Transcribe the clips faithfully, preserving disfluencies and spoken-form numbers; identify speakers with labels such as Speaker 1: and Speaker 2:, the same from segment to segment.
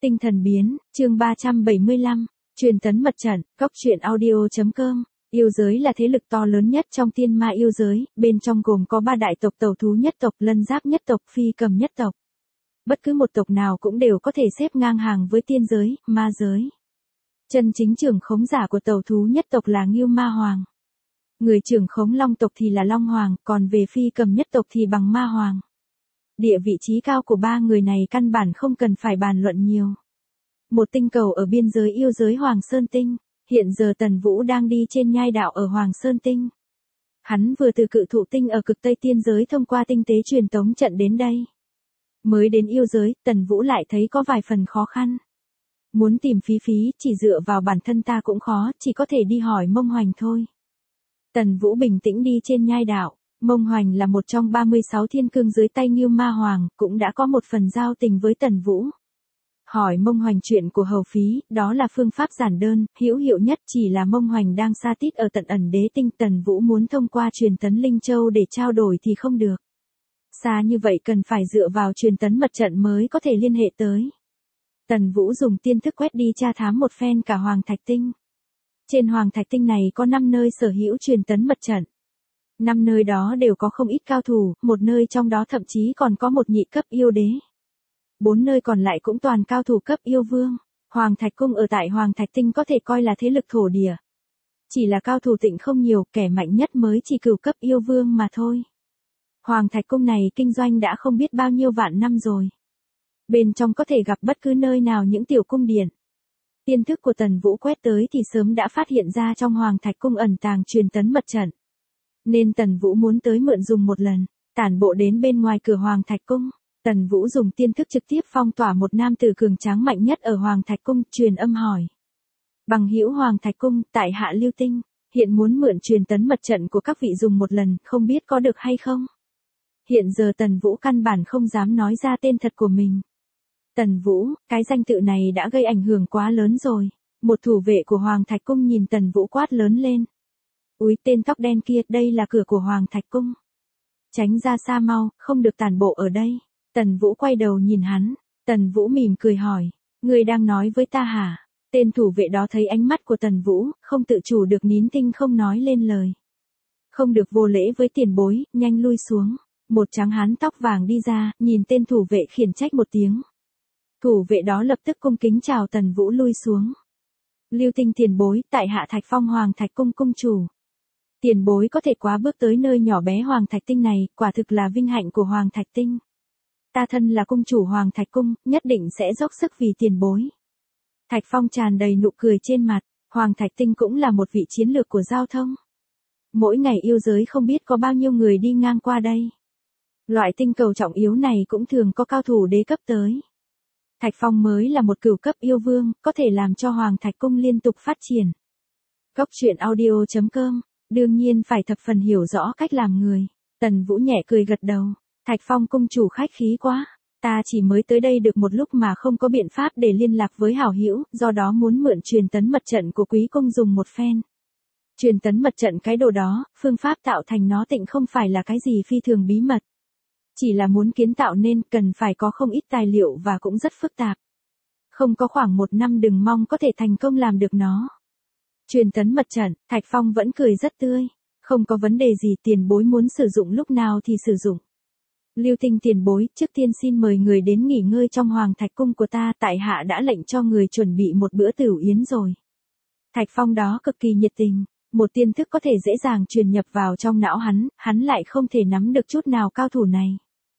Speaker 1: Tinh thần biến, chương ba trăm bảy mươi lăm, truyền tấn mật trận, cốc truyện audio chấm com. Yêu giới là thế lực to lớn nhất trong tiên ma yêu giới, bên trong gồm có ba đại tộc tẩu thú nhất tộc, lân giáp nhất tộc, phi cầm nhất tộc. Bất cứ một tộc nào cũng đều có thể xếp ngang hàng với tiên giới, ma giới. Chân chính trưởng khống giả của tẩu thú nhất tộc là Ngưu Ma Hoàng. Người trưởng khống long tộc thì là Long Hoàng, còn về phi cầm nhất tộc thì bằng Ma Hoàng. Địa vị trí cao của ba người này căn bản không cần phải bàn luận nhiều. Một tinh cầu ở biên giới yêu giới Hoàng Sơn Tinh, hiện giờ Tần Vũ đang đi trên nhai đạo ở Hoàng Sơn Tinh. Hắn vừa từ Cự Thụ Tinh ở cực Tây tiên giới thông qua tinh tế truyền tống trận đến đây. Mới đến yêu giới, Tần Vũ lại thấy có vài phần khó khăn. Muốn tìm Phí Phí, chỉ dựa vào bản thân ta cũng khó, chỉ có thể đi hỏi Mông Hoành thôi. Tần Vũ bình tĩnh đi trên nhai đạo. Mông Hoành là một trong ba mươi sáu thiên cương dưới tay Ngưu Ma Hoàng, cũng đã có một phần giao tình với Tần Vũ. Hỏi Mông Hoành chuyện của Hầu Phí, đó là phương pháp giản đơn, hữu hiệu nhất, chỉ là Mông Hoành đang sa tít ở tận ẩn đế tinh, Tần Vũ muốn thông qua truyền tấn Linh Châu để trao đổi thì không được. Xa như vậy cần phải dựa vào truyền tấn mật trận mới có thể liên hệ tới. Tần Vũ dùng tiên thức quét đi tra thám một phen cả Hoàng Thạch Tinh. Trên Hoàng Thạch Tinh này có năm nơi sở hữu truyền tấn mật trận. Năm nơi đó đều có không ít cao thủ, một nơi trong đó thậm chí còn có một nhị cấp yêu đế. Bốn nơi còn lại cũng toàn cao thủ cấp yêu vương. Hoàng Thạch Cung ở tại Hoàng Thạch Tinh có thể coi là thế lực thổ địa. Chỉ là cao thủ tịnh không nhiều, kẻ mạnh nhất mới chỉ cửu cấp yêu vương mà thôi. Hoàng Thạch Cung này kinh doanh đã không biết bao nhiêu vạn năm rồi. Bên trong có thể gặp bất cứ nơi nào những tiểu cung điện. Tiên thức của Tần Vũ quét tới thì sớm đã phát hiện ra trong Hoàng Thạch Cung ẩn tàng truyền tấn mật trận. Nên Tần Vũ muốn tới mượn dùng một lần, tản bộ đến bên ngoài cửa Hoàng Thạch Cung. Tần Vũ dùng tiên thức trực tiếp phong tỏa một nam tử cường tráng mạnh nhất ở Hoàng Thạch Cung, truyền âm hỏi. Bằng hữu Hoàng Thạch Cung, tại hạ Lưu Tinh, hiện muốn mượn truyền tấn mật trận của các vị dùng một lần, không biết có được hay không? Hiện giờ Tần Vũ căn bản không dám nói ra tên thật của mình. Tần Vũ, cái danh tự này đã gây ảnh hưởng quá lớn rồi. Một thủ vệ của Hoàng Thạch Cung nhìn Tần Vũ quát lớn lên. Úi, tên tóc đen kia, đây là cửa của Hoàng Thạch Cung. Tránh ra xa mau, không được tản bộ ở đây. Tần Vũ quay đầu nhìn hắn. Tần Vũ mỉm cười hỏi. Ngươi đang nói với ta hả? Tên thủ vệ đó thấy ánh mắt của Tần Vũ, không tự chủ được nín thinh không nói lên lời. Không được vô lễ với tiền bối, nhanh lui xuống. Một tráng hán tóc vàng đi ra, nhìn tên thủ vệ khiển trách một tiếng. Thủ vệ đó lập tức cung kính chào Tần Vũ lui xuống. Lưu Tinh tiền bối, tại hạ Thạch Phong Hoàng Thạch Cung cung chủ. Tiền bối có thể quá bước tới nơi nhỏ bé Hoàng Thạch Tinh này, quả thực là vinh hạnh của Hoàng Thạch Tinh. Ta thân là cung chủ Hoàng Thạch Cung, nhất định sẽ dốc sức vì tiền bối. Thạch Phong tràn đầy nụ cười trên mặt, Hoàng Thạch Tinh cũng là một vị chiến lược của giao thông. Mỗi ngày yêu giới không biết có bao nhiêu người đi ngang qua đây. Loại tinh cầu trọng yếu này cũng thường có cao thủ đế cấp tới. Thạch Phong mới là một cửu cấp yêu vương, có thể làm cho Hoàng Thạch Cung liên tục phát triển. Cốc truyện audio chấm com, đương nhiên phải thập phần hiểu rõ cách làm người. Tần Vũ nhẹ cười gật đầu. Thạch Phong cung chủ khách khí quá. Ta chỉ mới tới đây được một lúc mà không có biện pháp để liên lạc với hảo hữu, do đó muốn mượn truyền tấn mật trận của quý cung dùng một phen. Truyền tấn mật trận cái đồ đó, phương pháp tạo thành nó tịnh không phải là cái gì phi thường bí mật. Chỉ là muốn kiến tạo nên cần phải có không ít tài liệu và cũng rất phức tạp. Không có khoảng một năm đừng mong có thể thành công làm được nó. Truyền tấn mật trận, Thạch Phong vẫn cười rất tươi. Không có vấn đề gì, tiền bối muốn sử dụng lúc nào thì sử dụng. Lưu Tinh tiền bối, trước tiên xin mời người đến nghỉ ngơi trong Hoàng Thạch Cung của ta, tại hạ đã lệnh cho người chuẩn bị một bữa tửu yến rồi. Thạch Phong đó cực kỳ nhiệt tình, một tiên thức có thể dễ dàng truyền nhập vào trong não hắn, hắn lại không thể nắm được chút nào cao thủ này.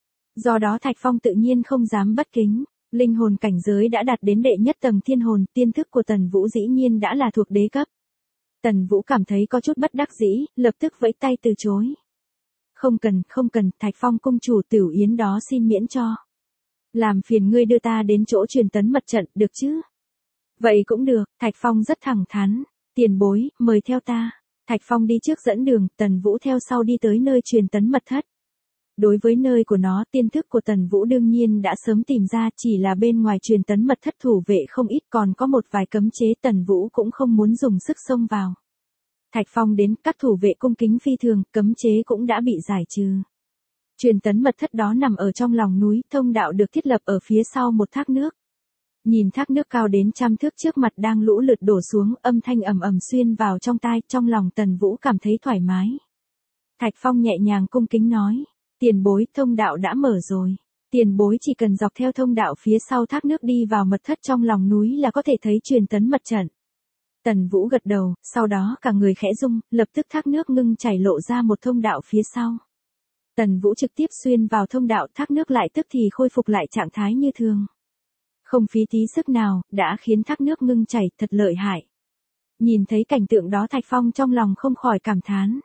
Speaker 1: Do đó Thạch Phong tự nhiên không dám bất kính, linh hồn cảnh giới đã đạt đến đệ nhất tầng thiên hồn, tiên thức của Tần Vũ dĩ nhiên đã là thuộc đế cấp. Tần Vũ cảm thấy có chút bất đắc dĩ, lập tức vẫy tay từ chối. Không cần, không cần, Thạch Phong cung chủ, tửu yến đó xin miễn cho. Làm phiền ngươi đưa ta đến chỗ truyền tấn mật trận, được chứ? Vậy cũng được, Thạch Phong rất thẳng thắn. Tiền bối, mời theo ta. Thạch Phong đi trước dẫn đường, Tần Vũ theo sau đi tới nơi truyền tấn mật thất. Đối với nơi của nó, tiên thức của Tần Vũ đương nhiên đã sớm tìm ra, chỉ là bên ngoài truyền tấn mật thất thủ vệ không ít, còn có một vài cấm chế, Tần Vũ cũng không muốn dùng sức xông vào. Thạch Phong đến, các thủ vệ cung kính phi thường, cấm chế cũng đã bị giải trừ. Truyền tấn mật thất đó nằm ở trong lòng núi, thông đạo được thiết lập ở phía sau một thác nước. Nhìn thác nước cao đến trăm thước trước mặt đang lũ lượt đổ xuống, âm thanh ầm ầm xuyên vào trong tai, trong lòng Tần Vũ cảm thấy thoải mái. Thạch Phong nhẹ nhàng cung kính nói, tiền bối, thông đạo đã mở rồi. Tiền bối chỉ cần dọc theo thông đạo phía sau thác nước đi vào mật thất trong lòng núi là có thể thấy truyền tấn mật trận. Tần Vũ gật đầu, sau đó cả người khẽ rung, lập tức thác nước ngưng chảy lộ ra một thông đạo phía sau. Tần Vũ trực tiếp xuyên vào thông đạo, thác nước lại tức thì khôi phục lại trạng thái như thường. Không phí tí sức nào, đã khiến thác nước ngưng chảy, thật lợi hại. Nhìn thấy cảnh tượng đó Thạch Phong trong lòng không khỏi cảm thán.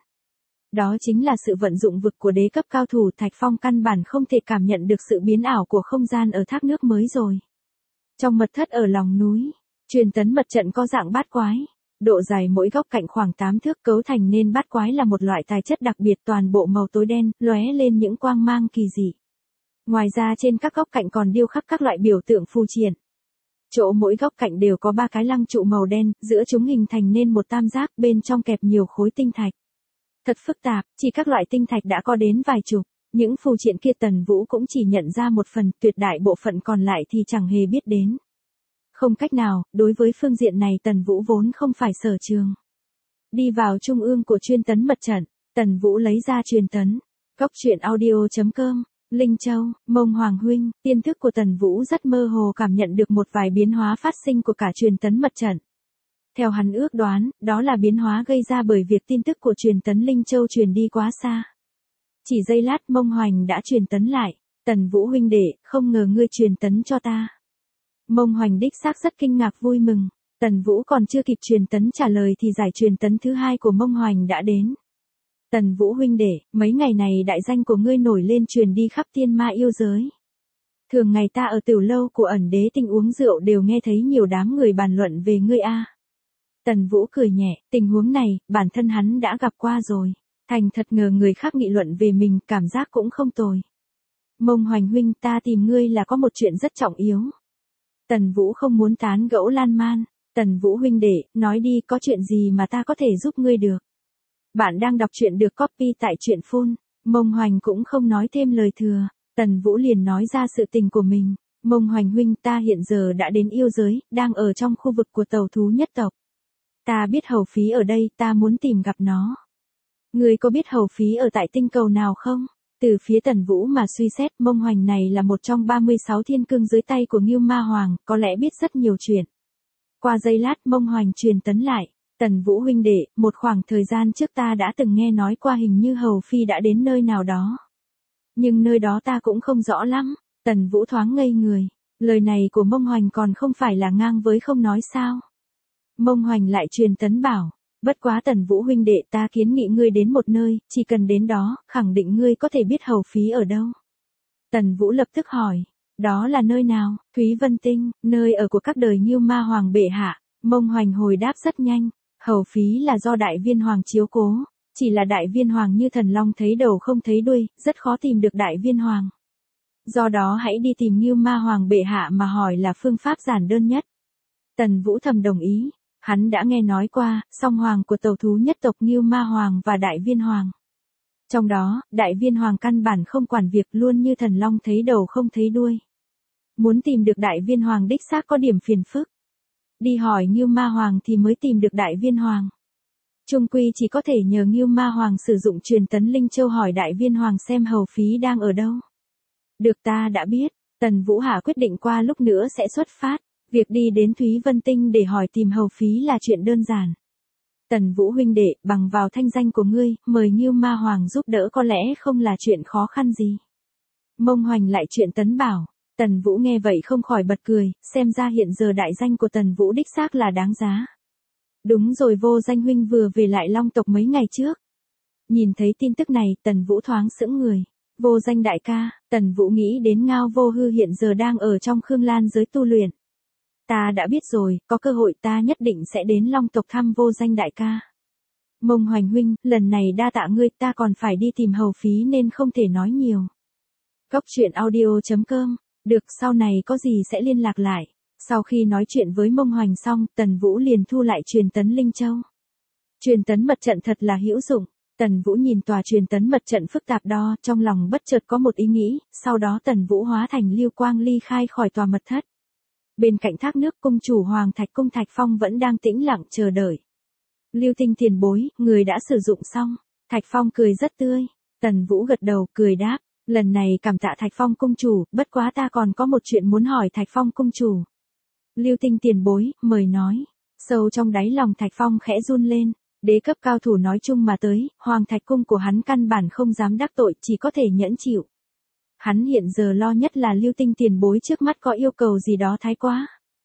Speaker 1: Đó chính là sự vận dụng vực của đế cấp cao thủ, Thạch Phong căn bản không thể cảm nhận được sự biến ảo của không gian ở thác nước mới rồi. Trong mật thất ở lòng núi, truyền tấn mật trận có dạng bát quái. Độ dài mỗi góc cạnh khoảng tám thước, cấu thành nên bát quái là một loại tài chất đặc biệt, toàn bộ màu tối đen, lóe lên những quang mang kỳ dị. Ngoài ra trên các góc cạnh còn điêu khắc các loại biểu tượng phù triện. Chỗ mỗi góc cạnh đều có ba cái lăng trụ màu đen, giữa chúng hình thành nên một tam giác, bên trong kẹp nhiều khối tinh thạch. Thật phức tạp, chỉ các loại tinh thạch đã có đến vài chục. Những phù triện kia Tần Vũ cũng chỉ nhận ra một phần, tuyệt đại bộ phận còn lại thì chẳng hề biết đến. Không cách nào, đối với phương diện này Tần Vũ vốn không phải sở trường. Đi vào trung ương của chuyên tấn mật trận, Tần Vũ lấy ra truyền tấn. Góc truyện audio chấm com, Linh Châu, Mông Hoàng huynh, tiên thức của Tần Vũ rất mơ hồ cảm nhận được một vài biến hóa phát sinh của cả truyền tấn mật trận. Theo hắn ước đoán, đó là biến hóa gây ra bởi việc tin tức của truyền tấn Linh Châu truyền đi quá xa. Chỉ giây lát Mông Hoành đã truyền tấn lại, Tần Vũ huynh đệ, không ngờ ngươi truyền tấn cho ta. Mông Hoành đích xác rất kinh ngạc vui mừng, Tần Vũ còn chưa kịp truyền tấn trả lời thì giải truyền tấn thứ hai của Mông Hoành đã đến. Tần Vũ huynh đệ, mấy ngày này đại danh của ngươi nổi lên truyền đi khắp tiên ma yêu giới. Thường ngày ta ở tiểu lâu của ẩn đế tinh uống rượu đều nghe thấy nhiều đám người bàn luận về ngươi a. Tần Vũ cười nhẹ, tình huống này, bản thân hắn đã gặp qua rồi. Thành thật ngờ người khác nghị luận về mình, cảm giác cũng không tồi. Mông Hoành huynh, ta tìm ngươi là có một chuyện rất trọng yếu. Tần Vũ không muốn tán gẫu lan man. Tần Vũ huynh đệ, nói đi, có chuyện gì mà ta có thể giúp ngươi được. Bạn đang đọc truyện được copy tại truyện phun. Mông Hoành cũng không nói thêm lời thừa. Tần Vũ liền nói ra sự tình của mình. Mông Hoành huynh, ta hiện giờ đã đến yêu giới, đang ở trong khu vực của tàu thú nhất tộc. Ta biết Hầu Phí ở đây, ta muốn tìm gặp nó. Ngươi có biết Hầu Phí ở tại tinh cầu nào không? Từ phía Tần Vũ mà suy xét, Mông Hoành này là một trong ba mươi sáu thiên cương dưới tay của Ngưu Ma Hoàng, có lẽ biết rất nhiều chuyện. Qua giây lát Mông Hoành truyền tấn lại, Tần Vũ huynh đệ, một khoảng thời gian trước ta đã từng nghe nói qua hình như Hầu Phi đã đến nơi nào đó. Nhưng nơi đó ta cũng không rõ lắm. Tần Vũ thoáng ngây người, lời này của Mông Hoành còn không phải là ngang với không nói sao. Mông Hoành lại truyền tấn bảo, bất quá Tần Vũ huynh đệ, ta kiến nghị ngươi đến một nơi, chỉ cần đến đó, khẳng định ngươi có thể biết Hầu Phí ở đâu. Tần Vũ lập tức hỏi, đó là nơi nào? Thúy Vân Tinh, nơi ở của các đời Ngưu Ma Hoàng bệ hạ. Mông Hoành hồi đáp rất nhanh, Hầu Phí là do Đại Viên Hoàng chiếu cố, chỉ là Đại Viên Hoàng như thần long thấy đầu không thấy đuôi, rất khó tìm được Đại Viên Hoàng. Do đó hãy đi tìm Ngưu Ma Hoàng bệ hạ mà hỏi là phương pháp giản đơn nhất. Tần Vũ thầm đồng ý. Hắn đã nghe nói qua, song hoàng của tàu thú nhất tộc Ngưu Ma Hoàng và Đại Viên Hoàng. Trong đó, Đại Viên Hoàng căn bản không quản việc, luôn như thần long thấy đầu không thấy đuôi. Muốn tìm được Đại Viên Hoàng đích xác có điểm phiền phức. Đi hỏi Ngưu Ma Hoàng thì mới tìm được Đại Viên Hoàng. Chung quy chỉ có thể nhờ Ngưu Ma Hoàng sử dụng truyền tấn Linh Châu hỏi Đại Viên Hoàng xem Hầu Phí đang ở đâu. Được, ta đã biết. Tần Vũ Hạ quyết định qua lúc nữa sẽ xuất phát. Việc đi đến Thúy Vân Tinh để hỏi tìm Hầu Phí là chuyện đơn giản. Tần Vũ huynh đệ, bằng vào thanh danh của ngươi, mời Ngưu Ma Hoàng giúp đỡ có lẽ không là chuyện khó khăn gì. Mông Hoành lại chuyện tấn bảo. Tần Vũ nghe vậy không khỏi bật cười, xem ra hiện giờ đại danh của Tần Vũ đích xác là đáng giá. Đúng rồi, Vô Danh huynh vừa về lại Long tộc mấy ngày trước. Nhìn thấy tin tức này, Tần Vũ thoáng sững người. Vô Danh đại ca, Tần Vũ nghĩ đến Ngao Vô Hư hiện giờ đang ở trong Khương Lan giới tu luyện. Ta đã biết rồi, có cơ hội ta nhất định sẽ đến Long tộc thăm Vô Danh đại ca. Mông Hoành huynh, lần này đa tạ ngươi, ta còn phải đi tìm Hầu Phí nên không thể nói nhiều. Góc truyện audio chấm com, được, sau này có gì sẽ liên lạc lại. Sau khi nói chuyện với Mông Hoành xong, Tần Vũ liền thu lại truyền tấn Linh Châu. Truyền tấn mật trận thật là hữu dụng. Tần Vũ nhìn tòa truyền tấn mật trận phức tạp đó, trong lòng bất chợt có một ý nghĩ, sau đó Tần Vũ hóa thành lưu quang ly khai khỏi tòa mật thất. Bên cạnh thác nước cung chủ Hoàng Thạch Cung Thạch Phong vẫn đang tĩnh lặng chờ đợi. Lưu Tinh tiền bối, người đã sử dụng xong. Thạch Phong cười rất tươi. Tần Vũ gật đầu, cười đáp. Lần này cảm tạ Thạch Phong cung chủ, bất quá ta còn có một chuyện muốn hỏi Thạch Phong cung chủ. Lưu Tinh tiền bối, mời nói. Sâu trong đáy lòng Thạch Phong khẽ run lên. Đế cấp cao thủ nói chung mà tới, Hoàng Thạch Cung của hắn căn bản không dám đắc tội, chỉ có thể nhẫn chịu. Hắn hiện giờ lo nhất là Lưu Tinh tiền bối trước mắt có yêu cầu gì đó thái quá.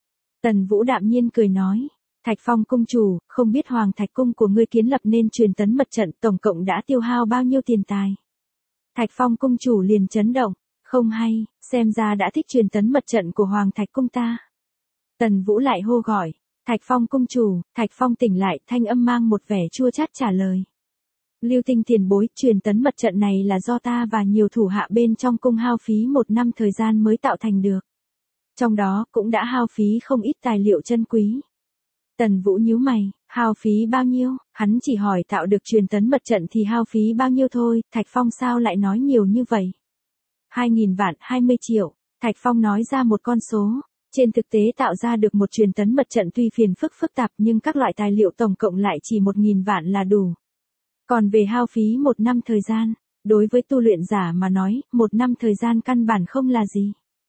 Speaker 1: Tần Vũ đạm nhiên cười nói. Thạch Phong cung chủ, không biết Hoàng Thạch Cung của ngươi kiến lập nên truyền tấn mật trận tổng cộng đã tiêu hao bao nhiêu tiền tài. Thạch Phong cung chủ liền chấn động, không hay, xem ra đã thích truyền tấn mật trận của Hoàng Thạch Cung ta. Tần Vũ lại hô gọi, Thạch Phong cung chủ, Thạch Phong tỉnh lại, thanh âm mang một vẻ chua chát trả lời. Lưu Tinh tiền bối, truyền tấn mật trận này là do ta và nhiều thủ hạ bên trong cung hao phí một năm thời gian mới tạo thành được. Trong đó cũng đã hao phí không ít tài liệu chân quý. Tần Vũ nhíu mày, hao phí bao nhiêu, hắn chỉ hỏi tạo được truyền tấn mật trận thì hao phí bao nhiêu thôi, Thạch Phong sao lại nói nhiều như vậy? Hai nghìn vạn, hai mươi triệu, Thạch Phong nói ra một con số, trên thực tế tạo ra được một truyền tấn mật trận tuy phiền phức phức tạp nhưng các loại tài liệu tổng cộng lại chỉ một nghìn vạn là đủ. Còn về hao phí một năm thời gian, đối với tu luyện giả mà nói, một năm thời gian căn bản không là gì.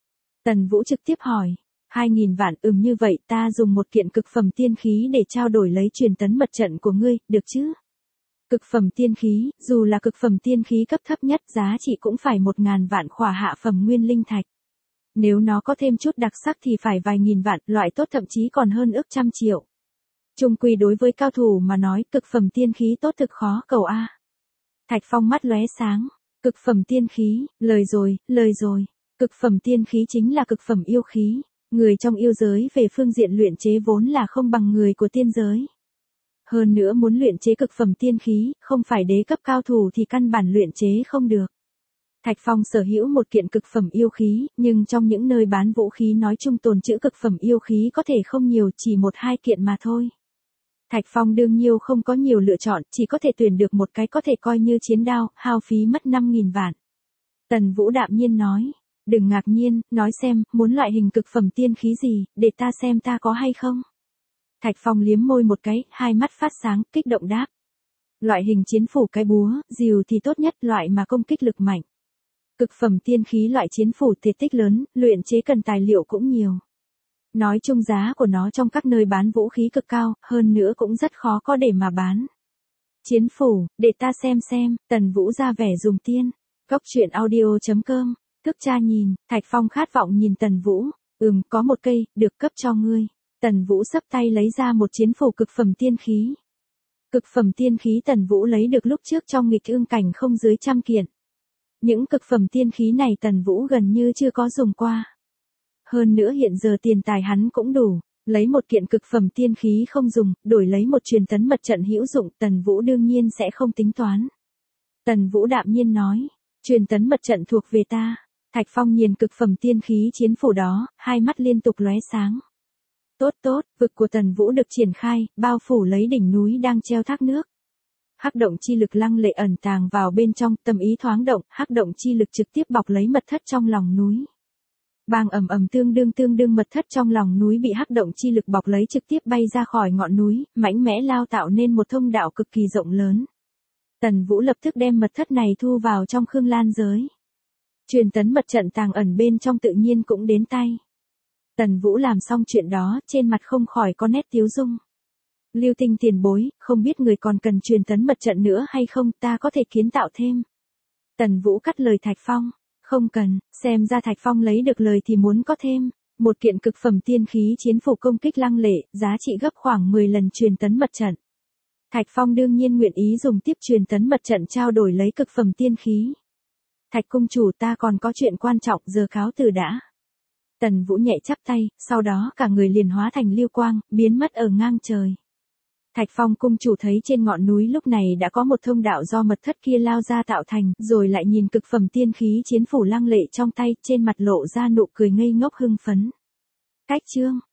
Speaker 1: Tần Vũ trực tiếp hỏi. Hai nghìn vạn, ừm như vậy ta dùng một kiện cực phẩm tiên khí để trao đổi lấy truyền tấn mật trận của ngươi, được chứ? Cực phẩm tiên khí, dù là cực phẩm tiên khí cấp thấp nhất giá trị cũng phải một ngàn vạn khỏa hạ phẩm nguyên linh thạch. Nếu nó có thêm chút đặc sắc thì phải vài nghìn vạn, loại tốt thậm chí còn hơn ước trăm triệu. Chung quy đối với cao thủ mà nói cực phẩm tiên khí tốt thực khó cầu a. Thạch Phong mắt lóe sáng, cực phẩm tiên khí, lời rồi, lời rồi, cực phẩm tiên khí chính là cực phẩm yêu khí. Người trong yêu giới về phương diện luyện chế vốn là không bằng người của tiên giới. Hơn nữa muốn luyện chế cực phẩm tiên khí, không phải đế cấp cao thủ thì căn bản luyện chế không được. Thạch Phong sở hữu một kiện cực phẩm yêu khí, nhưng trong những nơi bán vũ khí nói chung tồn trữ cực phẩm yêu khí có thể không nhiều, chỉ một hai kiện mà thôi. Thạch Phong đương nhiên không có nhiều lựa chọn, chỉ có thể tuyển được một cái có thể coi như chiến đao, hao phí mất năm nghìn vạn. Tần Vũ đạm nhiên nói. Đừng ngạc nhiên, nói xem, muốn loại hình cực phẩm tiên khí gì, để ta xem ta có hay không. Thạch Phong liếm môi một cái, hai mắt phát sáng, kích động đáp. Loại hình chiến phủ cái búa, rìu thì tốt nhất, loại mà công kích lực mạnh. Cực phẩm tiên khí loại chiến phủ thể tích lớn, luyện chế cần tài liệu cũng nhiều. Nói chung giá của nó trong các nơi bán vũ khí cực cao, hơn nữa cũng rất khó có để mà bán. Chiến phủ, để ta xem xem, Tần Vũ ra vẻ dùng tiên. Góc truyện audio chấm com. Thức cha nhìn, Thạch Phong khát vọng nhìn Tần Vũ, ừm có một cây, được cấp cho ngươi. Tần Vũ xấp tay lấy ra một chiến phủ cực phẩm tiên khí. Cực phẩm tiên khí Tần Vũ lấy được lúc trước trong nghịch ương cảnh không dưới trăm kiện. Những cực phẩm tiên khí này Tần Vũ gần như chưa có dùng qua. Hơn nữa hiện giờ tiền tài hắn cũng đủ, lấy một kiện cực phẩm tiên khí không dùng, đổi lấy một truyền tấn mật trận hữu dụng, Tần Vũ đương nhiên sẽ không tính toán. Tần Vũ đạm nhiên nói, truyền tấn mật trận thuộc về ta. Thạch Phong nhìn cực phẩm tiên khí chiến phủ đó, hai mắt liên tục lóe sáng. Tốt tốt, vực của Tần Vũ được triển khai, bao phủ lấy đỉnh núi đang treo thác nước. Hắc động chi lực lăng lệ ẩn tàng vào bên trong, tâm ý thoáng động, hắc động chi lực trực tiếp bọc lấy mật thất trong lòng núi. Bang ầm ầm tương đương tương đương mật thất trong lòng núi bị hắc động chi lực bọc lấy trực tiếp bay ra khỏi ngọn núi, mãnh mẽ lao tạo nên một thông đạo cực kỳ rộng lớn. Tần Vũ lập tức đem mật thất này thu vào trong Khương Lan giới. Truyền tấn mật trận tàng ẩn bên trong tự nhiên cũng đến tay. Tần Vũ làm xong chuyện đó, trên mặt không khỏi có nét tiếu dung. Lưu Tinh tiền bối, không biết người còn cần truyền tấn mật trận nữa hay không, ta có thể kiến tạo thêm. Tần Vũ cắt lời Thạch Phong, không cần, xem ra Thạch Phong lấy được lời thì muốn có thêm. Một kiện cực phẩm tiên khí chiến phủ công kích lăng lệ, giá trị gấp khoảng mười lần truyền tấn mật trận. Thạch Phong đương nhiên nguyện ý dùng tiếp truyền tấn mật trận trao đổi lấy cực phẩm tiên khí. Thạch cung chủ ta còn có chuyện quan trọng, giờ cáo từ đã. Tần Vũ nhẹ chắp tay, sau đó cả người liền hóa thành lưu quang, biến mất ở ngang trời. Thạch Phong cung chủ thấy trên ngọn núi lúc này đã có một thông đạo do mật thất kia lao ra tạo thành, rồi lại nhìn cực phẩm tiên khí chiến phủ lăng lệ trong tay, trên mặt lộ ra nụ cười ngây ngốc hưng phấn. Cách chương